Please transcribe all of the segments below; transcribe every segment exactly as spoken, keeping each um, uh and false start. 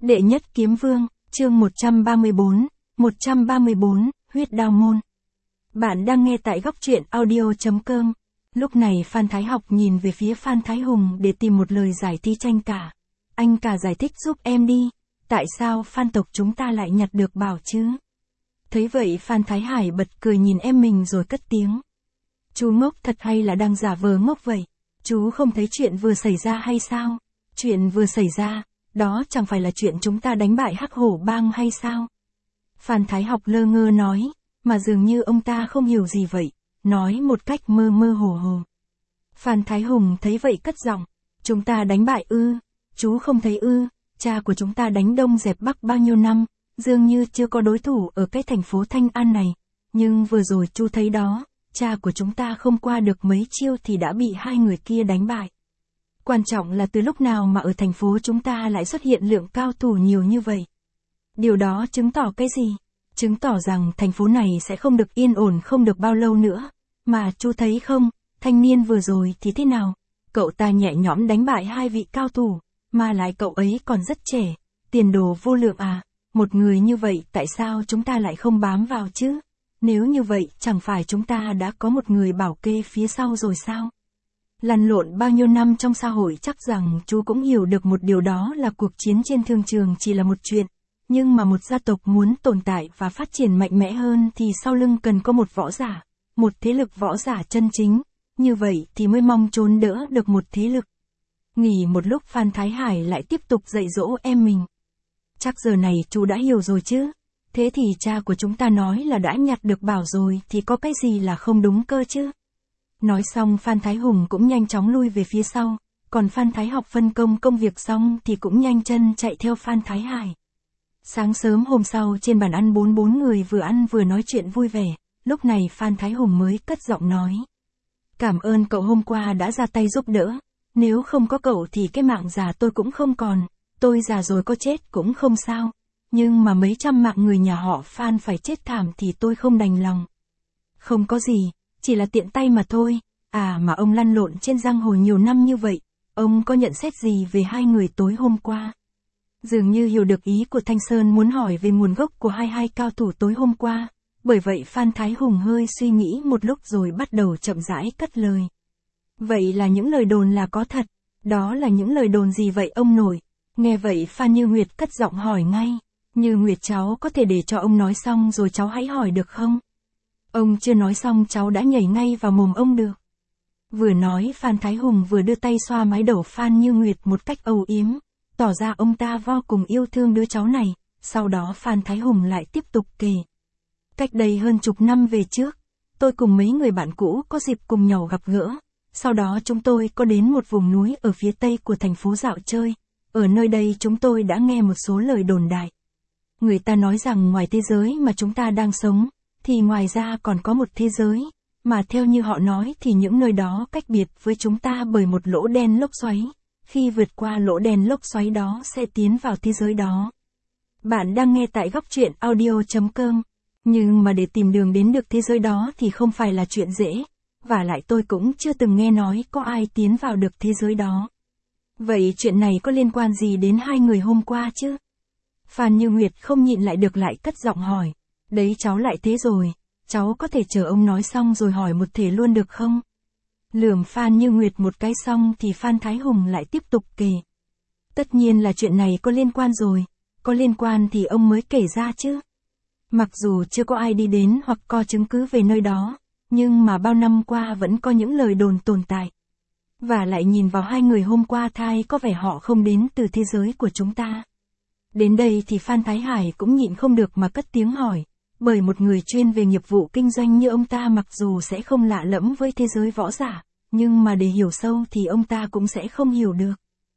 Đệ nhất kiếm vương, chương một trăm ba mươi bốn, một trăm ba mươi bốn, huyết đao môn. Bạn đang nghe tại góc truyện audio chấm com. Lúc này Phan Thái Học nhìn về phía Phan Thái Hùng để tìm một lời giải thi tranh cả. Anh cả giải thích giúp em đi, tại sao Phan tộc chúng ta lại nhặt được bảo chứ? Thấy vậy Phan Thái Hải bật cười nhìn em mình rồi cất tiếng. Chú ngốc thật hay là đang giả vờ ngốc vậy? Chú không thấy chuyện vừa xảy ra hay sao? Chuyện vừa xảy ra, đó chẳng phải là chuyện chúng ta đánh bại Hắc Hổ Bang hay sao? Phan Thái Học lơ ngơ nói, mà dường như ông ta không hiểu gì vậy, nói một cách mơ mơ hồ hồ. Phan Thái Hùng thấy vậy cất giọng, chúng ta đánh bại ư, chú không thấy ư, cha của chúng ta đánh Đông dẹp Bắc bao nhiêu năm, dường như chưa có đối thủ ở cái thành phố Thanh An này, nhưng vừa rồi chú thấy đó, cha của chúng ta không qua được mấy chiêu thì đã bị hai người kia đánh bại. Quan trọng là từ lúc nào mà ở thành phố chúng ta lại xuất hiện lượng cao thủ nhiều như vậy. Điều đó chứng tỏ cái gì? Chứng tỏ rằng thành phố này sẽ không được yên ổn không được bao lâu nữa. Mà chú thấy không, thanh niên vừa rồi thì thế nào? Cậu ta nhẹ nhõm đánh bại hai vị cao thủ, mà lại cậu ấy còn rất trẻ, tiền đồ vô lượng à. Một người như vậy tại sao chúng ta lại không bám vào chứ? Nếu như vậy chẳng phải chúng ta đã có một người bảo kê phía sau rồi sao? Lăn lộn bao nhiêu năm trong xã hội chắc rằng chú cũng hiểu được một điều, đó là cuộc chiến trên thương trường chỉ là một chuyện. Nhưng mà một gia tộc muốn tồn tại và phát triển mạnh mẽ hơn thì sau lưng cần có một võ giả, một thế lực võ giả chân chính. Như vậy thì mới mong trốn đỡ được một thế lực. Nghỉ một lúc Phan Thái Hải lại tiếp tục dạy dỗ em mình. Chắc giờ này chú đã hiểu rồi chứ? Thế thì cha của chúng ta nói là đã nhặt được bảo rồi thì có cái gì là không đúng cơ chứ? Nói xong Phan Thái Hùng cũng nhanh chóng lui về phía sau, còn Phan Thái Học phân công công việc xong thì cũng nhanh chân chạy theo Phan Thái Hải. Sáng sớm hôm sau trên bàn ăn bốn bốn người vừa ăn vừa nói chuyện vui vẻ, lúc này Phan Thái Hùng mới cất giọng nói. Cảm ơn cậu hôm qua đã ra tay giúp đỡ, nếu không có cậu thì cái mạng già tôi cũng không còn, tôi già rồi có chết cũng không sao, nhưng mà mấy trăm mạng người nhà họ Phan phải chết thảm thì tôi không đành lòng. Không có gì, chỉ là tiện tay mà thôi, à mà ông lăn lộn trên giang hồ nhiều năm như vậy, ông có nhận xét gì về hai người tối hôm qua? Dường như hiểu được ý của Thanh Sơn muốn hỏi về nguồn gốc của hai hai cao thủ tối hôm qua, bởi vậy Phan Thái Hùng hơi suy nghĩ một lúc rồi bắt đầu chậm rãi cất lời. Vậy là những lời đồn là có thật, đó là những lời đồn gì vậy ông nội? Nghe vậy Phan Như Nguyệt cất giọng hỏi ngay, Như Nguyệt cháu có thể để cho ông nói xong rồi cháu hãy hỏi được không? Ông chưa nói xong cháu đã nhảy ngay vào mồm ông được. Vừa nói Phan Thái Hùng vừa đưa tay xoa mái đầu Phan Như Nguyệt một cách âu yếm, tỏ ra ông ta vô cùng yêu thương đứa cháu này, sau đó Phan Thái Hùng lại tiếp tục kể. Cách đây hơn chục năm về trước, tôi cùng mấy người bạn cũ có dịp cùng nhau gặp gỡ, sau đó chúng tôi có đến một vùng núi ở phía tây của thành phố dạo chơi, ở nơi đây chúng tôi đã nghe một số lời đồn đại. Người ta nói rằng ngoài thế giới mà chúng ta đang sống, thì ngoài ra còn có một thế giới, mà theo như họ nói thì những nơi đó cách biệt với chúng ta bởi một lỗ đen lốc xoáy, khi vượt qua lỗ đen lốc xoáy đó sẽ tiến vào thế giới đó. Bạn đang nghe tại góc truyện audio chấm com, nhưng mà để tìm đường đến được thế giới đó thì không phải là chuyện dễ, và lại tôi cũng chưa từng nghe nói có ai tiến vào được thế giới đó. Vậy chuyện này có liên quan gì đến hai người hôm qua chứ? Phan Như Nguyệt không nhịn lại được lại cất giọng hỏi. Đấy cháu lại thế rồi, cháu có thể chờ ông nói xong rồi hỏi một thể luôn được không? Lườm Phan Như Nguyệt một cái xong thì Phan Thái Hùng lại tiếp tục kể. Tất nhiên là chuyện này có liên quan rồi, có liên quan thì ông mới kể ra chứ. Mặc dù chưa có ai đi đến hoặc có chứng cứ về nơi đó, nhưng mà bao năm qua vẫn có những lời đồn tồn tại. Và lại nhìn vào hai người hôm qua thai có vẻ họ không đến từ thế giới của chúng ta. Đến đây thì Phan Thái Hải cũng nhịn không được mà cất tiếng hỏi. Bởi một người chuyên về nghiệp vụ kinh doanh như ông ta mặc dù sẽ không lạ lẫm với thế giới võ giả, nhưng mà để hiểu sâu thì ông ta cũng sẽ không hiểu được.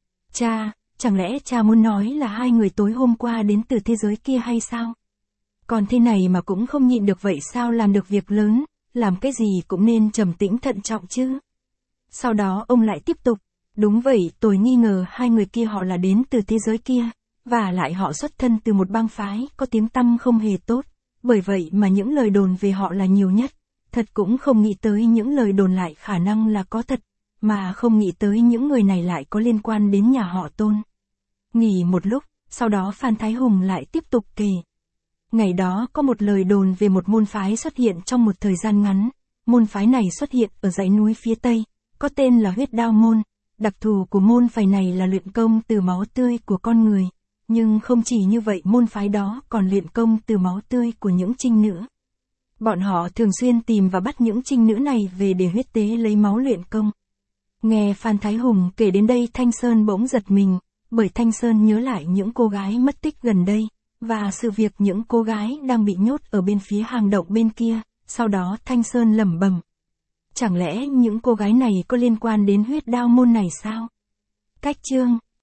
Cha, chẳng lẽ cha muốn nói là hai người tối hôm qua đến từ thế giới kia hay sao? Còn thế này mà cũng không nhịn được vậy sao làm được việc lớn, làm cái gì cũng nên trầm tĩnh thận trọng chứ. Sau đó ông lại tiếp tục, đúng vậy tôi nghi ngờ hai người kia họ là đến từ thế giới kia, và lại họ xuất thân từ một bang phái có tiếng tăm không hề tốt. Bởi vậy mà những lời đồn về họ là nhiều nhất, thật cũng không nghĩ tới những lời đồn lại khả năng là có thật, mà không nghĩ tới những người này lại có liên quan đến nhà họ Tôn. Nghỉ một lúc, sau đó Phan Thái Hùng lại tiếp tục kể. Ngày đó có một lời đồn về một môn phái xuất hiện trong một thời gian ngắn, môn phái này xuất hiện ở dãy núi phía Tây, có tên là huyết đao môn, đặc thù của môn phái này là luyện công từ máu tươi của con người, nhưng không chỉ như vậy môn phái đó còn luyện công từ máu tươi của những trinh nữ. Bọn họ thường xuyên tìm và bắt những trinh nữ này về để huyết tế lấy máu luyện công. Nghe Phan Thái Hùng kể đến đây Thanh Sơn bỗng giật mình, bởi Thanh Sơn nhớ lại những cô gái mất tích gần đây, và sự việc những cô gái đang bị nhốt ở bên phía hang động bên kia, sau đó Thanh Sơn lẩm bẩm. Chẳng lẽ những cô gái này có liên quan đến huyết đao môn này sao? Cách chương